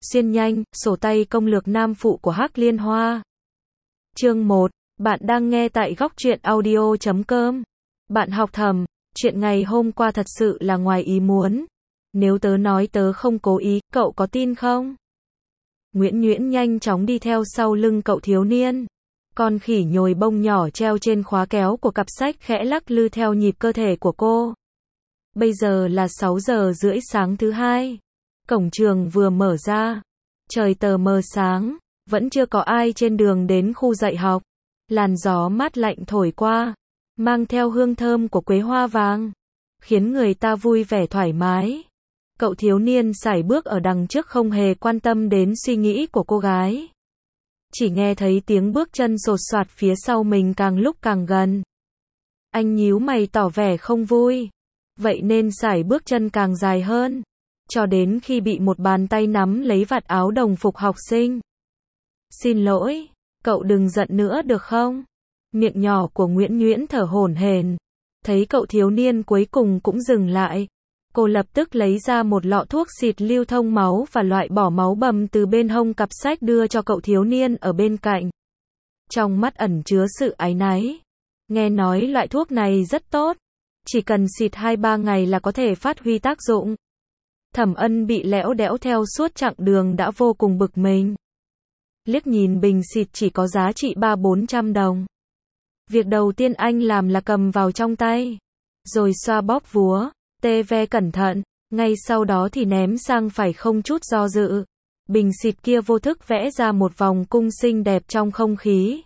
Xuyên nhanh, sổ tay công lược nam phụ của Hắc Liên Hoa. Chương 1, bạn đang nghe tại góc truyện audio.com. Bạn học thầm, chuyện ngày hôm qua thật sự là ngoài ý muốn. Nếu tớ nói tớ không cố ý, cậu có tin không? Nguyễn Nhuyễn nhanh chóng đi theo sau lưng cậu thiếu niên. Con khỉ nhồi bông nhỏ treo trên khóa kéo của cặp sách khẽ lắc lư theo nhịp cơ thể của cô. Bây giờ là 6 giờ rưỡi sáng thứ hai. Cổng trường vừa mở ra. Trời tờ mờ sáng, vẫn chưa có ai trên đường đến khu dạy học. Làn gió mát lạnh thổi qua, mang theo hương thơm của quế hoa vàng, khiến người ta vui vẻ thoải mái. Cậu thiếu niên sải bước ở đằng trước không hề quan tâm đến suy nghĩ của cô gái. Chỉ nghe thấy tiếng bước chân sột soạt phía sau mình càng lúc càng gần. Anh nhíu mày tỏ vẻ không vui. Vậy nên sải bước chân càng dài hơn, cho đến khi bị một bàn tay nắm lấy vạt áo đồng phục học sinh. Xin lỗi, cậu đừng giận nữa được không? Miệng nhỏ của Nguyễn Nhuyễn thở hổn hển. Thấy cậu thiếu niên cuối cùng cũng dừng lại. Cô lập tức lấy ra một lọ thuốc xịt lưu thông máu và loại bỏ máu bầm từ bên hông cặp sách đưa cho cậu thiếu niên ở bên cạnh. Trong mắt ẩn chứa sự áy náy. Nghe nói loại thuốc này rất tốt. Chỉ cần xịt 2-3 ngày là có thể phát huy tác dụng. Thẩm Ân bị lẽo đẽo theo suốt chặng đường đã vô cùng bực mình. Liếc nhìn bình xịt chỉ có giá trị 300-400 đồng. Việc đầu tiên anh làm là cầm vào trong tay. Rồi xoa bóp vúa, tê ve cẩn thận. Ngay sau đó thì ném sang phải không chút do dự. Bình xịt kia vô thức vẽ ra một vòng cung xinh đẹp trong không khí.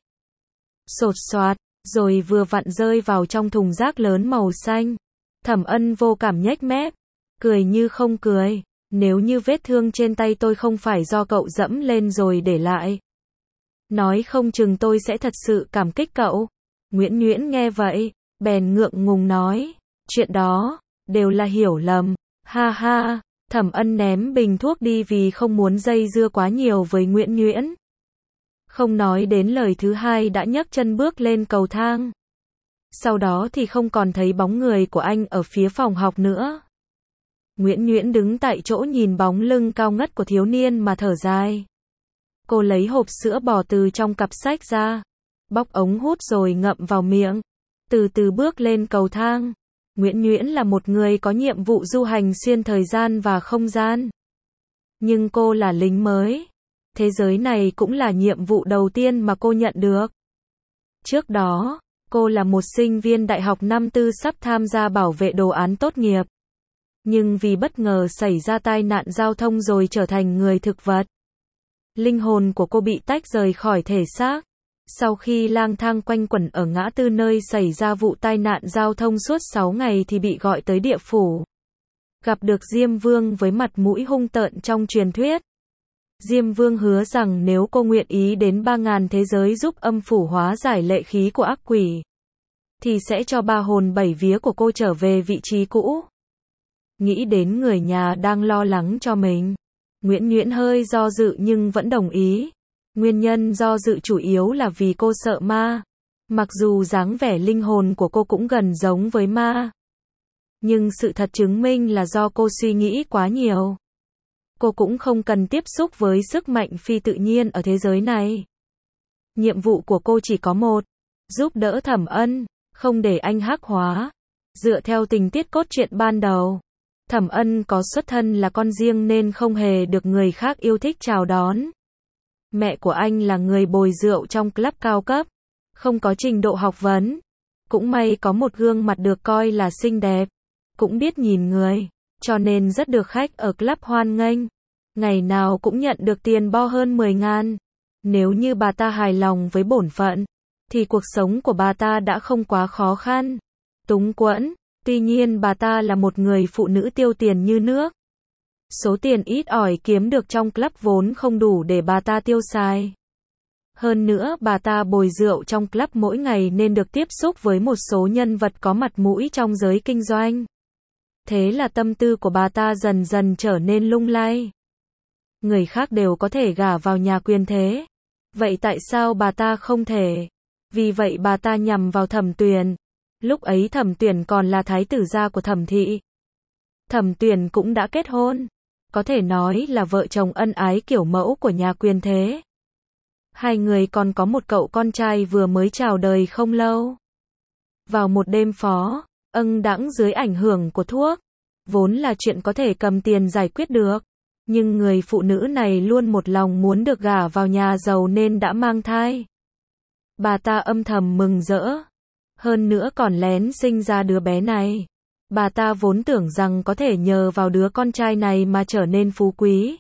Sột soạt, rồi vừa vặn rơi vào trong thùng rác lớn màu xanh. Thẩm Ân vô cảm nhếch mép, cười như không cười. Nếu như vết thương trên tay tôi không phải do cậu dẫm lên rồi để lại, nói không chừng tôi sẽ thật sự cảm kích cậu. Nguyễn Nhuyễn nghe vậy, bèn ngượng ngùng nói, chuyện đó đều là hiểu lầm. Ha ha. Thẩm Ân ném bình thuốc đi vì không muốn dây dưa quá nhiều với Nguyễn Nhuyễn. Không nói đến lời thứ hai đã nhấc chân bước lên cầu thang. Sau đó thì không còn thấy bóng người của anh ở phía phòng học nữa. Nguyễn Nhuyễn đứng tại chỗ nhìn bóng lưng cao ngất của thiếu niên mà thở dài. Cô lấy hộp sữa bò từ trong cặp sách ra, bóc ống hút rồi ngậm vào miệng, từ từ bước lên cầu thang. Nguyễn Nhuyễn là một người có nhiệm vụ du hành xuyên thời gian và không gian. Nhưng cô là lính mới. Thế giới này cũng là nhiệm vụ đầu tiên mà cô nhận được. Trước đó, cô là một sinh viên đại học năm tư sắp tham gia bảo vệ đồ án tốt nghiệp. Nhưng vì bất ngờ xảy ra tai nạn giao thông rồi trở thành người thực vật. Linh hồn của cô bị tách rời khỏi thể xác. Sau khi lang thang quanh quẩn ở ngã tư nơi xảy ra vụ tai nạn giao thông suốt 6 ngày thì bị gọi tới địa phủ. Gặp được Diêm Vương với mặt mũi hung tợn trong truyền thuyết. Diêm Vương hứa rằng nếu cô nguyện ý đến 3000 thế giới giúp âm phủ hóa giải lệ khí của ác quỷ, thì sẽ cho 3 hồn 7 vía của cô trở về vị trí cũ. Nghĩ đến người nhà đang lo lắng cho mình, Nguyễn Nhuyễn hơi do dự nhưng vẫn đồng ý. Nguyên nhân do dự chủ yếu là vì cô sợ ma. Mặc dù dáng vẻ linh hồn của cô cũng gần giống với ma, nhưng sự thật chứng minh là do cô suy nghĩ quá nhiều. Cô cũng không cần tiếp xúc với sức mạnh phi tự nhiên ở thế giới này. Nhiệm vụ của cô chỉ có một, giúp đỡ Thẩm Ân, không để anh hắc hóa. Dựa theo tình tiết cốt truyện ban đầu, Thẩm Ân có xuất thân là con riêng nên không hề được người khác yêu thích chào đón. Mẹ của anh là người bồi rượu trong club cao cấp, không có trình độ học vấn. Cũng may có một gương mặt được coi là xinh đẹp, cũng biết nhìn người, cho nên rất được khách ở club hoan nghênh. Ngày nào cũng nhận được tiền bo hơn 10.000. Nếu như bà ta hài lòng với bổn phận, thì cuộc sống của bà ta đã không quá khó khăn, túng quẫn. Tuy nhiên bà ta là một người phụ nữ tiêu tiền như nước. Số tiền ít ỏi kiếm được trong club vốn không đủ để bà ta tiêu xài. Hơn nữa bà ta bồi rượu trong club mỗi ngày nên được tiếp xúc với một số nhân vật có mặt mũi trong giới kinh doanh. Thế là tâm tư của bà ta dần dần trở nên lung lay. Người khác đều có thể gả vào nhà quyền thế. Vậy tại sao bà ta không thể? Vì vậy bà ta nhằm vào Thẩm Tuyền. Lúc ấy Thẩm Tuyền còn là thái tử gia của Thẩm thị. Thẩm Tuyền cũng đã kết hôn. có thể nói là vợ chồng ân ái kiểu mẫu của nhà quyền thế. Hai người còn có một cậu con trai vừa mới chào đời không lâu. Vào một đêm phó, Ân đãng dưới ảnh hưởng của thuốc, vốn là chuyện có thể cầm tiền giải quyết được, nhưng người phụ nữ này luôn một lòng muốn được gả vào nhà giàu nên đã mang thai. Bà ta âm thầm mừng rỡ, hơn nữa còn lén sinh ra đứa bé này. Bà ta vốn tưởng rằng có thể nhờ vào đứa con trai này mà trở nên phú quý.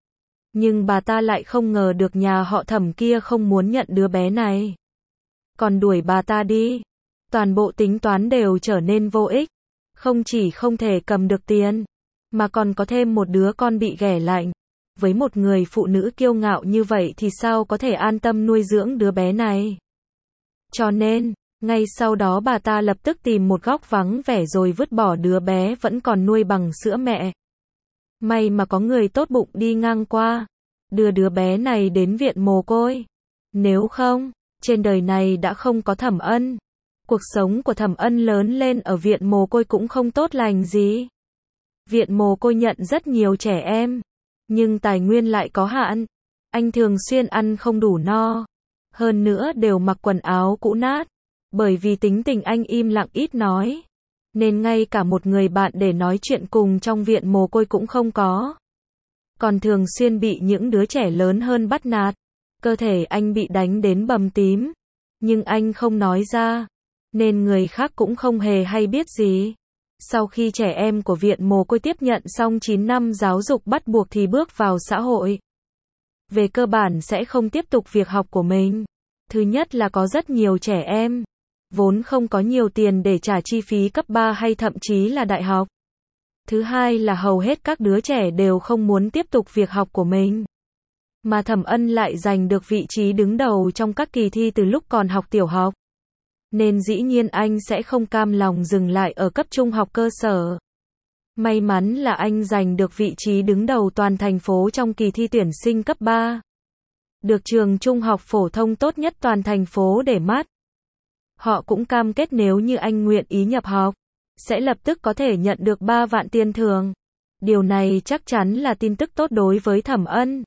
Nhưng bà ta lại không ngờ được nhà họ Thẩm kia không muốn nhận đứa bé này, còn đuổi bà ta đi. Toàn bộ tính toán đều trở nên vô ích. Không chỉ không thể cầm được tiền, mà còn có thêm một đứa con bị ghẻ lạnh. Với một người phụ nữ kiêu ngạo như vậy thì sao có thể an tâm nuôi dưỡng đứa bé này. Cho nên, ngay sau đó bà ta lập tức tìm một góc vắng vẻ rồi vứt bỏ đứa bé vẫn còn nuôi bằng sữa mẹ. May mà có người tốt bụng đi ngang qua, đưa đứa bé này đến viện mồ côi. Nếu không, trên đời này đã không có Thẩm Ân. Cuộc sống của Thẩm Ân lớn lên ở viện mồ côi cũng không tốt lành gì. Viện mồ côi nhận rất nhiều trẻ em, nhưng tài nguyên lại có hạn. Anh thường xuyên ăn không đủ no, hơn nữa đều mặc quần áo cũ nát. Bởi vì tính tình anh im lặng ít nói, nên ngay cả một người bạn để nói chuyện cùng trong viện mồ côi cũng không có. Còn thường xuyên bị những đứa trẻ lớn hơn bắt nạt. Cơ thể anh bị đánh đến bầm tím, nhưng anh không nói ra, nên người khác cũng không hề hay biết gì. Sau khi trẻ em của viện mồ côi tiếp nhận xong 9 năm giáo dục bắt buộc thì bước vào xã hội. Về cơ bản sẽ không tiếp tục việc học của mình. Thứ nhất là có rất nhiều trẻ em vốn không có nhiều tiền để trả chi phí cấp 3 hay thậm chí là đại học. Thứ hai là hầu hết các đứa trẻ đều không muốn tiếp tục việc học của mình. Mà Thẩm Ân lại giành được vị trí đứng đầu trong các kỳ thi từ lúc còn học tiểu học. Nên dĩ nhiên anh sẽ không cam lòng dừng lại ở cấp trung học cơ sở. May mắn là anh giành được vị trí đứng đầu toàn thành phố trong kỳ thi tuyển sinh cấp 3. Được trường trung học phổ thông tốt nhất toàn thành phố để mắt. Họ cũng cam kết nếu như anh nguyện ý nhập học, sẽ lập tức có thể nhận được 3 vạn tiền thưởng. Điều này chắc chắn là tin tức tốt đối với Thẩm Ân.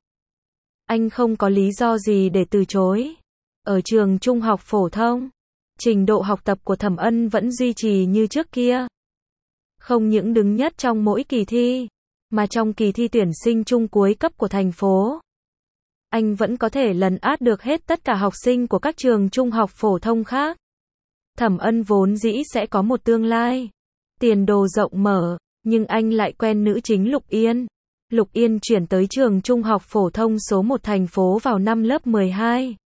Anh không có lý do gì để từ chối. Ở trường trung học phổ thông, trình độ học tập của Thẩm Ân vẫn duy trì như trước kia. Không những đứng nhất trong mỗi kỳ thi, mà trong kỳ thi tuyển sinh chung cuối cấp của thành phố, anh vẫn có thể lấn át được hết tất cả học sinh của các trường trung học phổ thông khác. Thẩm Ân vốn dĩ sẽ có một tương lai, tiền đồ rộng mở, nhưng anh lại quen nữ chính Lục Yên. Lục Yên chuyển tới trường trung học phổ thông số 1 thành phố vào năm lớp 12.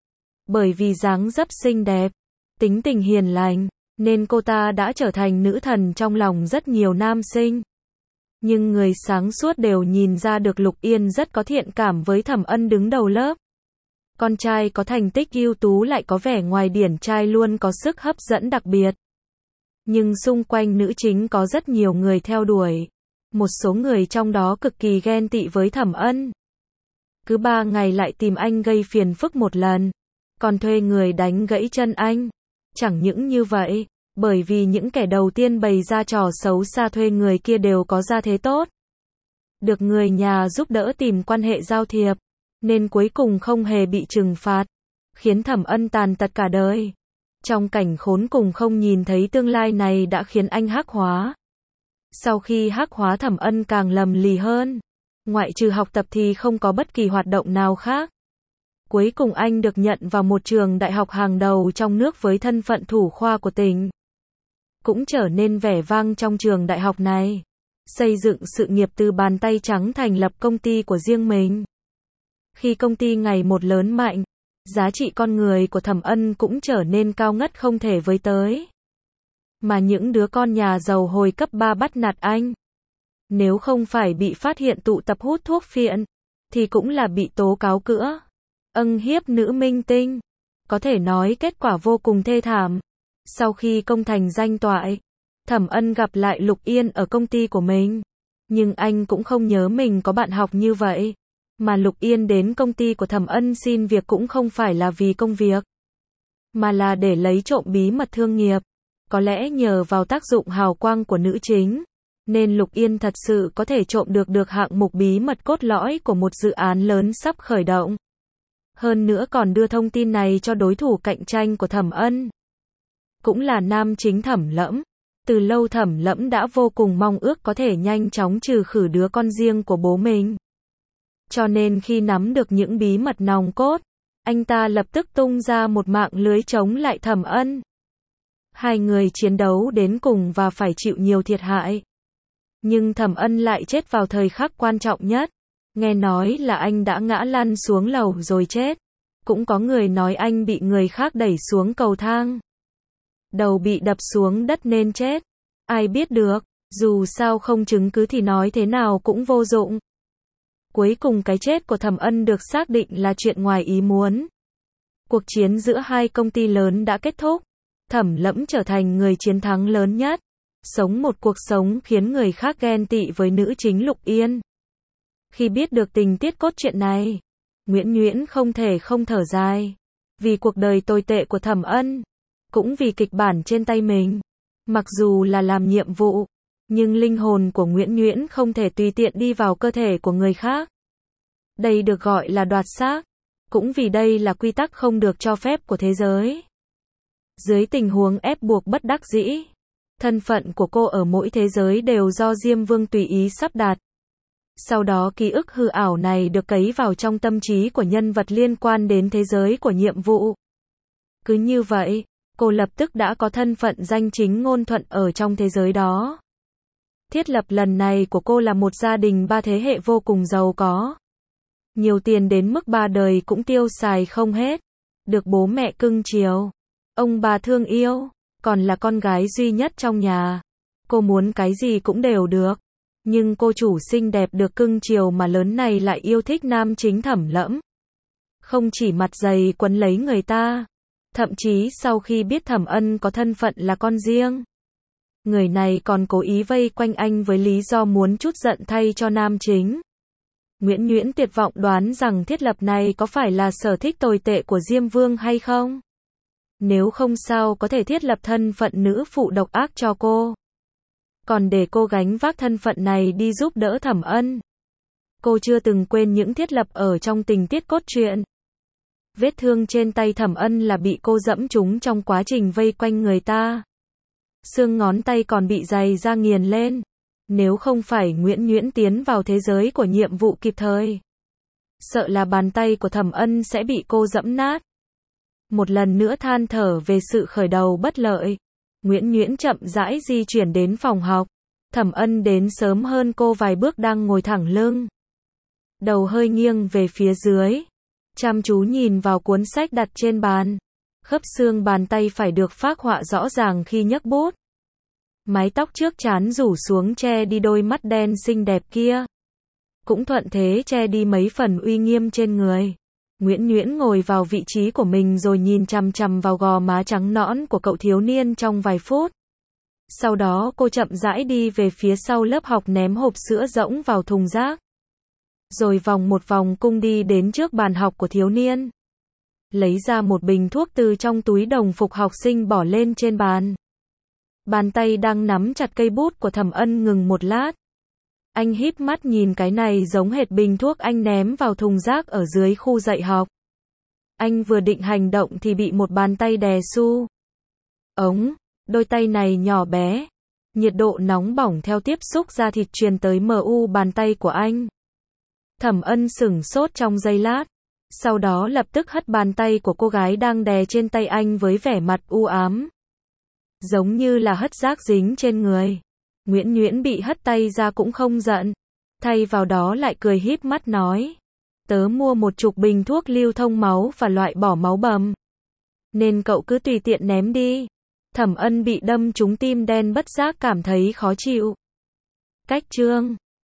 Bởi vì dáng dấp xinh đẹp, tính tình hiền lành, nên cô ta đã trở thành nữ thần trong lòng rất nhiều nam sinh. Nhưng người sáng suốt đều nhìn ra được Lục Yên rất có thiện cảm với Thẩm Ân đứng đầu lớp. Con trai có thành tích ưu tú lại có vẻ ngoài điển trai luôn có sức hấp dẫn đặc biệt. Nhưng xung quanh nữ chính có rất nhiều người theo đuổi. Một số người trong đó cực kỳ ghen tị với Thẩm Ân. Cứ 3 ngày lại tìm anh gây phiền phức một lần, còn thuê người đánh gãy chân anh. Chẳng những như vậy, bởi vì những kẻ đầu tiên bày ra trò xấu xa thuê người kia đều có gia thế tốt, được người nhà giúp đỡ tìm quan hệ giao thiệp, nên cuối cùng không hề bị trừng phạt, khiến Thẩm Ân tàn tật cả đời. Trong cảnh khốn cùng không nhìn thấy tương lai này đã khiến anh hắc hóa. Sau khi hắc hóa Thẩm Ân càng lầm lì hơn. Ngoại trừ học tập thì không có bất kỳ hoạt động nào khác. Cuối cùng anh được nhận vào một trường đại học hàng đầu trong nước với thân phận thủ khoa của tỉnh. Cũng trở nên vẻ vang trong trường đại học này. Xây dựng sự nghiệp từ bàn tay trắng thành lập công ty của riêng mình. Khi công ty ngày một lớn mạnh, giá trị con người của Thẩm Ân cũng trở nên cao ngất không thể với tới. Mà những đứa con nhà giàu hồi cấp 3 bắt nạt anh, nếu không phải bị phát hiện tụ tập hút thuốc phiện, thì cũng là bị tố cáo cữa hiếp nữ minh tinh. Có thể nói kết quả vô cùng thê thảm. Sau khi công thành danh toại, Thẩm Ân gặp lại Lục Yên ở công ty của mình. Nhưng anh cũng không nhớ mình có bạn học như vậy. Mà Lục Yên đến công ty của Thẩm Ân xin việc cũng không phải là vì công việc, mà là để lấy trộm bí mật thương nghiệp. Có lẽ nhờ vào tác dụng hào quang của nữ chính, nên Lục Yên thật sự có thể trộm được hạng mục bí mật cốt lõi của một dự án lớn sắp khởi động. Hơn nữa còn đưa thông tin này cho đối thủ cạnh tranh của Thẩm Ân. Cũng là nam chính Thẩm Lẫm. Từ lâu Thẩm Lẫm đã vô cùng mong ước có thể nhanh chóng trừ khử đứa con riêng của bố mình. Cho nên khi nắm được những bí mật nòng cốt, anh ta lập tức tung ra một mạng lưới chống lại Thẩm Ân. Hai người chiến đấu đến cùng và phải chịu nhiều thiệt hại. Nhưng Thẩm Ân lại chết vào thời khắc quan trọng nhất. Nghe nói là anh đã ngã lăn xuống lầu rồi chết. Cũng có người nói anh bị người khác đẩy xuống cầu thang. Đầu bị đập xuống đất nên chết. Ai biết được, dù sao không chứng cứ thì nói thế nào cũng vô dụng. Cuối cùng cái chết của Thẩm Ân được xác định là chuyện ngoài ý muốn. Cuộc chiến giữa hai công ty lớn đã kết thúc. Thẩm Lẫm trở thành người chiến thắng lớn nhất. Sống một cuộc sống khiến người khác ghen tị với nữ chính Lục Yên. Khi biết được tình tiết cốt truyện này, Nguyễn Nhuyễn không thể không thở dài. Vì cuộc đời tồi tệ của Thẩm Ân, cũng vì kịch bản trên tay mình. Mặc dù là làm nhiệm vụ, nhưng linh hồn của Nguyễn Nhuyễn không thể tùy tiện đi vào cơ thể của người khác. Đây được gọi là đoạt xác. Cũng vì đây là quy tắc không được cho phép của thế giới. Dưới tình huống ép buộc bất đắc dĩ, thân phận của cô ở mỗi thế giới đều do Diêm Vương tùy ý sắp đặt. Sau đó ký ức hư ảo này được cấy vào trong tâm trí của nhân vật liên quan đến thế giới của nhiệm vụ. Cứ như vậy, cô lập tức đã có thân phận danh chính ngôn thuận ở trong thế giới đó. Thiết lập lần này của cô là một gia đình 3 thế hệ vô cùng giàu có. Nhiều tiền đến mức 3 đời cũng tiêu xài không hết. Được bố mẹ cưng chiều, ông bà thương yêu, còn là con gái duy nhất trong nhà. Cô muốn cái gì cũng đều được. Nhưng cô chủ xinh đẹp được cưng chiều mà lớn này lại yêu thích nam chính Thẩm Lẫm. Không chỉ mặt dày quấn lấy người ta, thậm chí sau khi biết Thẩm Ân có thân phận là con riêng, người này còn cố ý vây quanh anh với lý do muốn trút giận thay cho nam chính. Nguyễn Nhuyễn tuyệt vọng đoán rằng thiết lập này có phải là sở thích tồi tệ của Diêm Vương hay không? Nếu không sao có thể thiết lập thân phận nữ phụ độc ác cho cô. Còn để cô gánh vác thân phận này đi giúp đỡ Thẩm Ân. Cô chưa từng quên những thiết lập ở trong tình tiết cốt truyện. Vết thương trên tay Thẩm Ân là bị cô dẫm trúng trong quá trình vây quanh người ta. Xương ngón tay còn bị giày da nghiền lên. Nếu không phải Nguyễn Nhuyễn tiến vào thế giới của nhiệm vụ kịp thời, sợ là bàn tay của Thẩm Ân sẽ bị cô dẫm nát. Một lần nữa than thở về sự khởi đầu bất lợi, Nguyễn Nhuyễn chậm rãi di chuyển đến phòng học. Thẩm Ân đến sớm hơn cô vài bước đang ngồi thẳng lưng. Đầu hơi nghiêng về phía dưới. Chăm chú nhìn vào cuốn sách đặt trên bàn. Khớp xương bàn tay phải được phác họa rõ ràng khi nhấc bút. Mái tóc trước trán rủ xuống che đi đôi mắt đen xinh đẹp kia. Cũng thuận thế che đi mấy phần uy nghiêm trên người. Nguyễn Nhuyễn ngồi vào vị trí của mình rồi nhìn chằm chằm vào gò má trắng nõn của cậu thiếu niên trong vài phút. Sau đó cô chậm rãi đi về phía sau lớp học ném hộp sữa rỗng vào thùng rác. Rồi vòng một vòng cung đi đến trước bàn học của thiếu niên. Lấy ra một bình thuốc từ trong túi đồng phục học sinh bỏ lên trên bàn. Bàn tay đang nắm chặt cây bút của Thẩm Ân ngừng một lát. Anh híp mắt nhìn cái này giống hệt bình thuốc anh ném vào thùng rác ở dưới khu dạy học. Anh vừa định hành động thì bị một bàn tay đè su. Đôi tay này nhỏ bé. Nhiệt độ nóng bỏng theo tiếp xúc da thịt truyền tới mu bàn tay của anh. Thẩm Ân sửng sốt trong giây lát. Sau đó lập tức hất bàn tay của cô gái đang đè trên tay anh với vẻ mặt u ám. Giống như là hất rác dính trên người. Nguyễn Nhuyễn bị hất tay ra cũng không giận. Thay vào đó lại cười híp mắt nói. Tớ mua 10 bình thuốc lưu thông máu và loại bỏ máu bầm. Nên cậu cứ tùy tiện ném đi. Thẩm Ân bị đâm trúng tim đen bất giác cảm thấy khó chịu. Cách chương